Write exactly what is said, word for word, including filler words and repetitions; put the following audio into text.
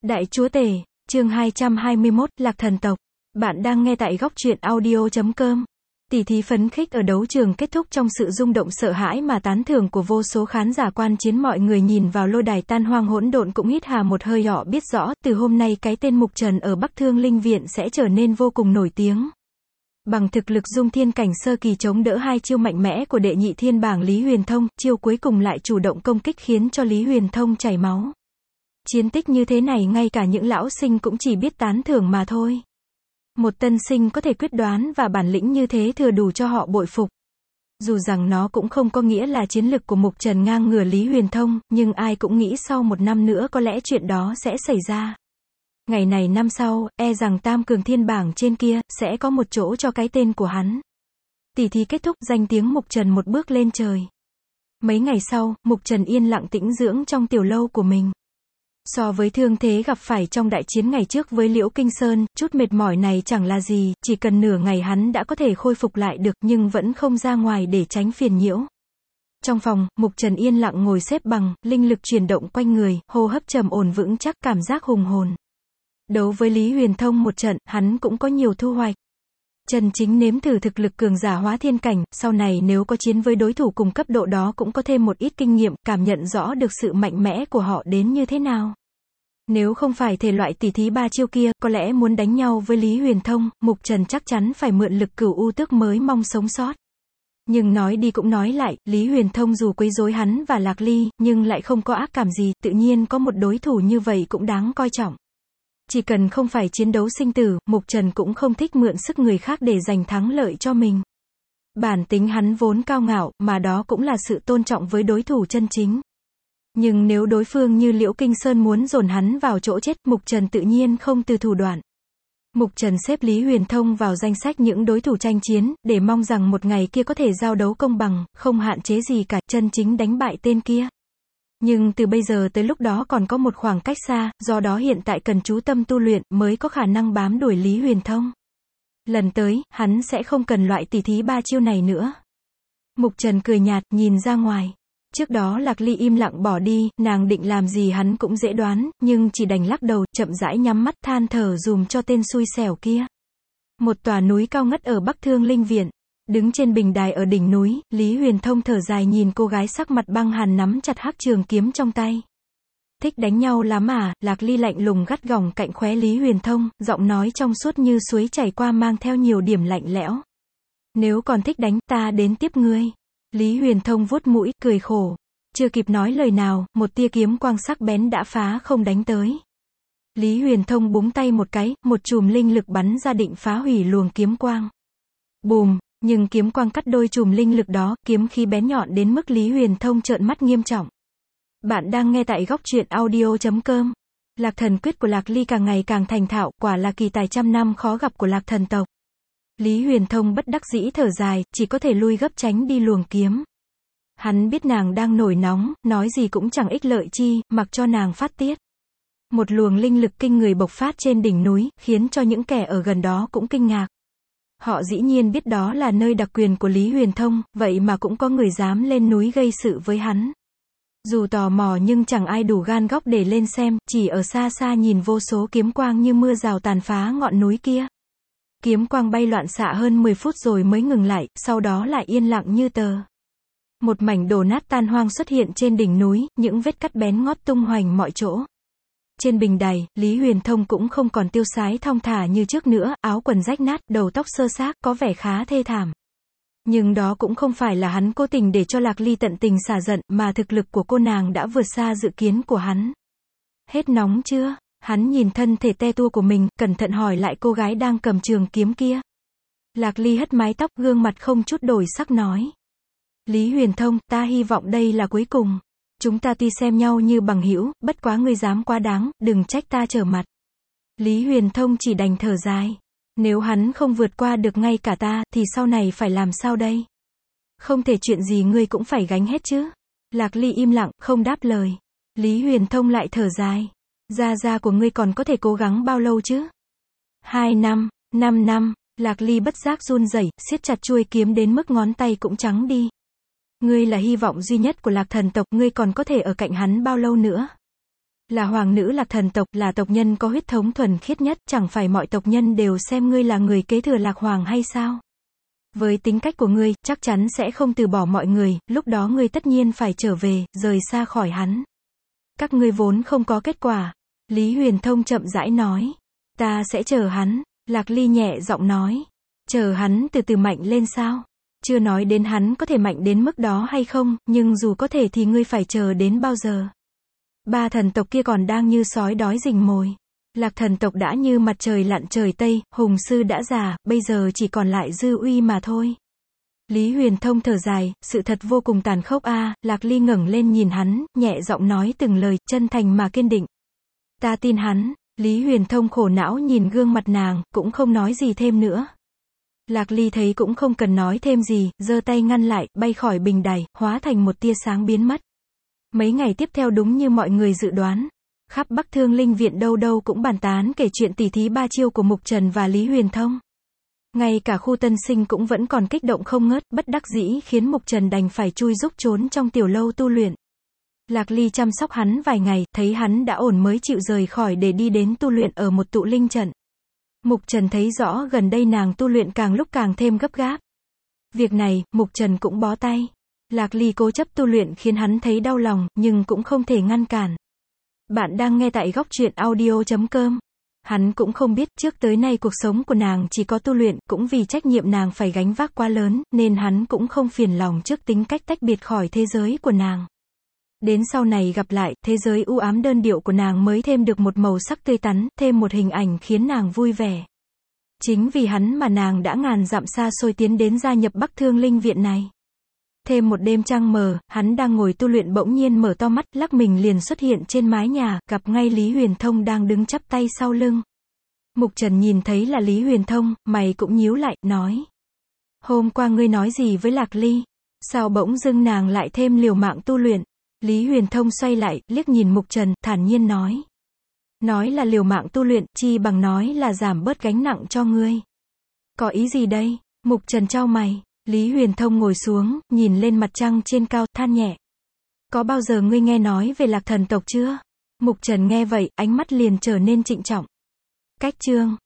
Đại Chúa Tể, chương hai trăm hai mươi mốt, Lạc Thần Tộc. Bạn đang nghe tại góc truyện audio chấm com. Tỷ thí phấn khích ở đấu trường kết thúc trong sự rung động sợ hãi mà tán thưởng của vô số khán giả quan chiến. Mọi người nhìn vào lôi đài tan hoang hỗn độn cũng hít hà một hơi, họ biết rõ, từ hôm nay cái tên Mục Trần ở Bắc Thương Linh Viện sẽ trở nên vô cùng nổi tiếng. Bằng thực lực dung thiên cảnh sơ kỳ chống đỡ hai chiêu mạnh mẽ của đệ nhị thiên bảng Lý Huyền Thông, chiêu cuối cùng lại chủ động công kích khiến cho Lý Huyền Thông chảy máu. Chiến tích như thế này ngay cả những lão sinh cũng chỉ biết tán thưởng mà thôi. Một tân sinh có thể quyết đoán và bản lĩnh như thế thừa đủ cho họ bội phục. Dù rằng nó cũng không có nghĩa là chiến lực của Mục Trần ngang ngửa Lý Huyền Thông, nhưng ai cũng nghĩ sau một năm nữa có lẽ chuyện đó sẽ xảy ra. Ngày này năm sau, e rằng tam cường thiên bảng trên kia, sẽ có một chỗ cho cái tên của hắn. Tỷ thí kết thúc, danh tiếng Mục Trần một bước lên trời. Mấy ngày sau, Mục Trần yên lặng tĩnh dưỡng trong tiểu lâu của mình. So với thương thế gặp phải trong đại chiến ngày trước với Liễu Kinh Sơn, chút mệt mỏi này chẳng là gì, chỉ cần nửa ngày hắn đã có thể khôi phục lại được, nhưng vẫn không ra ngoài để tránh phiền nhiễu. Trong phòng, Mục Trần yên lặng ngồi xếp bằng, linh lực chuyển động quanh người, hô hấp trầm ổn vững chắc, cảm giác hùng hồn. Đấu với Lý Huyền Thông một trận, hắn cũng có nhiều thu hoạch. Chân chính nếm thử thực lực cường giả hóa thiên cảnh, sau này nếu có chiến với đối thủ cùng cấp độ đó cũng có thêm một ít kinh nghiệm, cảm nhận rõ được sự mạnh mẽ của họ đến như thế nào. Nếu không phải thể loại tỷ thí ba chiêu kia, có lẽ muốn đánh nhau với Lý Huyền Thông, Mục Trần chắc chắn phải mượn lực Cửu U Tước mới mong sống sót. Nhưng nói đi cũng nói lại, Lý Huyền Thông dù quấy rối hắn và Lạc Ly, nhưng lại không có ác cảm gì, tự nhiên có một đối thủ như vậy cũng đáng coi trọng. Chỉ cần không phải chiến đấu sinh tử, Mục Trần cũng không thích mượn sức người khác để giành thắng lợi cho mình. Bản tính hắn vốn cao ngạo, mà đó cũng là sự tôn trọng với đối thủ chân chính. Nhưng nếu đối phương như Liễu Kinh Sơn muốn dồn hắn vào chỗ chết, Mục Trần tự nhiên không từ thủ đoạn. Mục Trần xếp Lý Huyền Thông vào danh sách những đối thủ tranh chiến, để mong rằng một ngày kia có thể giao đấu công bằng, không hạn chế gì cả, chân chính đánh bại tên kia. Nhưng từ bây giờ tới lúc đó còn có một khoảng cách xa, do đó hiện tại cần chú tâm tu luyện, mới có khả năng bám đuổi Lý Huyền Thông. Lần tới, hắn sẽ không cần loại tỷ thí ba chiêu này nữa. Mục Trần cười nhạt, nhìn ra ngoài. Trước đó Lạc Ly im lặng bỏ đi, nàng định làm gì hắn cũng dễ đoán, nhưng chỉ đành lắc đầu, chậm rãi nhắm mắt than thở dùm cho tên xui xẻo kia. Một tòa núi cao ngất ở Bắc Thương Linh Viện. Đứng trên bình đài ở đỉnh núi, Lý Huyền Thông thở dài nhìn cô gái sắc mặt băng hàn nắm chặt hắc trường kiếm trong tay. Thích đánh nhau lắm à? Lạc Ly lạnh lùng gắt gỏng cạnh khóe Lý Huyền Thông, giọng nói trong suốt như suối chảy qua mang theo nhiều điểm lạnh lẽo. Nếu còn thích đánh, ta đến tiếp ngươi. Lý Huyền Thông vuốt mũi, cười khổ. Chưa kịp nói lời nào, một tia kiếm quang sắc bén đã phá không đánh tới. Lý Huyền Thông búng tay một cái, một chùm linh lực bắn ra định phá hủy luồng kiếm quang. Bùm! Nhưng kiếm quang cắt đôi chùm linh lực đó, kiếm khí bén nhọn đến mức Lý Huyền Thông trợn mắt nghiêm trọng. Bạn đang nghe tại góc truyện audio chấm com. Lạc thần quyết của Lạc Ly càng ngày càng thành thạo, quả là kỳ tài trăm năm khó gặp của Lạc thần tộc. Lý Huyền Thông bất đắc dĩ thở dài, chỉ có thể lui gấp tránh đi luồng kiếm. Hắn biết nàng đang nổi nóng, nói gì cũng chẳng ích lợi chi, mặc cho nàng phát tiết. Một luồng linh lực kinh người bộc phát trên đỉnh núi, khiến cho những kẻ ở gần đó cũng kinh ngạc. Họ dĩ nhiên biết đó là nơi đặc quyền của Lý Huyền Thông, vậy mà cũng có người dám lên núi gây sự với hắn. Dù tò mò nhưng chẳng ai đủ gan góc để lên xem, chỉ ở xa xa nhìn vô số kiếm quang như mưa rào tàn phá ngọn núi kia. Kiếm quang bay loạn xạ hơn mười phút rồi mới ngừng lại, sau đó lại yên lặng như tờ. Một mảnh đổ nát tan hoang xuất hiện trên đỉnh núi, những vết cắt bén ngót tung hoành mọi chỗ. Trên bình đài, Lý Huyền Thông cũng không còn tiêu sái thong thả như trước nữa, áo quần rách nát, đầu tóc xơ xác, có vẻ khá thê thảm. Nhưng đó cũng không phải là hắn cố tình để cho Lạc Ly tận tình xả giận, mà thực lực của cô nàng đã vượt xa dự kiến của hắn. Hết nóng chưa? Hắn nhìn thân thể te tua của mình, cẩn thận hỏi lại cô gái đang cầm trường kiếm kia. Lạc Ly hất mái tóc, gương mặt không chút đổi sắc nói. Lý Huyền Thông, ta hy vọng đây là cuối cùng. Chúng ta tuy xem nhau như bằng hữu, bất quá ngươi dám quá đáng, đừng trách ta trở mặt. Lý Huyền Thông chỉ đành thở dài. Nếu hắn không vượt qua được ngay cả ta, thì sau này phải làm sao đây? Không thể chuyện gì ngươi cũng phải gánh hết chứ. Lạc Ly im lặng, không đáp lời. Lý Huyền Thông lại thở dài. Gia gia của ngươi còn có thể cố gắng bao lâu chứ? Hai năm, năm năm, Lạc Ly bất giác run rẩy, siết chặt chuôi kiếm đến mức ngón tay cũng trắng đi. Ngươi là hy vọng duy nhất của Lạc thần tộc, ngươi còn có thể ở cạnh hắn bao lâu nữa? Là hoàng nữ Lạc Thần tộc, là tộc nhân có huyết thống thuần khiết nhất, chẳng phải mọi tộc nhân đều xem ngươi là người kế thừa Lạc Hoàng hay sao? Với tính cách của ngươi, chắc chắn sẽ không từ bỏ mọi người, lúc đó ngươi tất nhiên phải trở về, rời xa khỏi hắn. Các ngươi vốn không có kết quả. Lý Huyền Thông chậm rãi nói. Ta sẽ chờ hắn. Lạc Ly nhẹ giọng nói. Chờ hắn từ từ mạnh lên sao? Chưa nói đến hắn có thể mạnh đến mức đó hay không, nhưng dù có thể thì ngươi phải chờ đến bao giờ? Ba thần tộc kia còn đang như sói đói rình mồi. Lạc Thần tộc đã như mặt trời lặn trời Tây, hùng sư đã già, bây giờ chỉ còn lại dư uy mà thôi. Lý Huyền Thông thở dài, sự thật vô cùng tàn khốc a. À. Lạc Ly ngẩng lên nhìn hắn, nhẹ giọng nói từng lời, chân thành mà kiên định. Ta tin hắn. Lý Huyền Thông khổ não nhìn gương mặt nàng, cũng không nói gì thêm nữa. Lạc Ly thấy cũng không cần nói thêm gì, giơ tay ngăn lại, bay khỏi bình đài, hóa thành một tia sáng biến mất. Mấy ngày tiếp theo đúng như mọi người dự đoán. Khắp Bắc Thương Linh Viện đâu đâu cũng bàn tán kể chuyện tỉ thí ba chiêu của Mục Trần và Lý Huyền Thông. Ngay cả khu tân sinh cũng vẫn còn kích động không ngớt, bất đắc dĩ khiến Mục Trần đành phải chui rúc trốn trong tiểu lâu tu luyện. Lạc Ly chăm sóc hắn vài ngày, thấy hắn đã ổn mới chịu rời khỏi để đi đến tu luyện ở một tụ linh trận. Mục Trần thấy rõ gần đây nàng tu luyện càng lúc càng thêm gấp gáp. Việc này, Mục Trần cũng bó tay. Lạc Ly cố chấp tu luyện khiến hắn thấy đau lòng, nhưng cũng không thể ngăn cản. Bạn đang nghe tại góc truyện audio chấm com. Hắn cũng không biết trước tới nay cuộc sống của nàng chỉ có tu luyện, cũng vì trách nhiệm nàng phải gánh vác quá lớn, nên hắn cũng không phiền lòng trước tính cách tách biệt khỏi thế giới của nàng. Đến sau này gặp lại, thế giới u ám đơn điệu của nàng mới thêm được một màu sắc tươi tắn, thêm một hình ảnh khiến nàng vui vẻ. Chính vì hắn mà nàng đã ngàn dặm xa xôi tiến đến gia nhập Bắc Thương Linh Viện này. Thêm một đêm trăng mờ, hắn đang ngồi tu luyện bỗng nhiên mở to mắt, lắc mình liền xuất hiện trên mái nhà, gặp ngay Lý Huyền Thông đang đứng chắp tay sau lưng. Mục Trần nhìn thấy là Lý Huyền Thông, mày cũng nhíu lại, nói. Hôm qua ngươi nói gì với Lạc Ly? Sao bỗng dưng nàng lại thêm liều mạng tu luyện? Lý Huyền Thông xoay lại, liếc nhìn Mục Trần, thản nhiên nói. Nói là liều mạng tu luyện, chi bằng nói là giảm bớt gánh nặng cho ngươi. Có ý gì đây? Mục Trần chau mày. Lý Huyền Thông ngồi xuống, nhìn lên mặt trăng trên cao, than nhẹ. Có bao giờ ngươi nghe nói về Lạc Thần tộc chưa? Mục Trần nghe vậy, ánh mắt liền trở nên trịnh trọng. Cách chương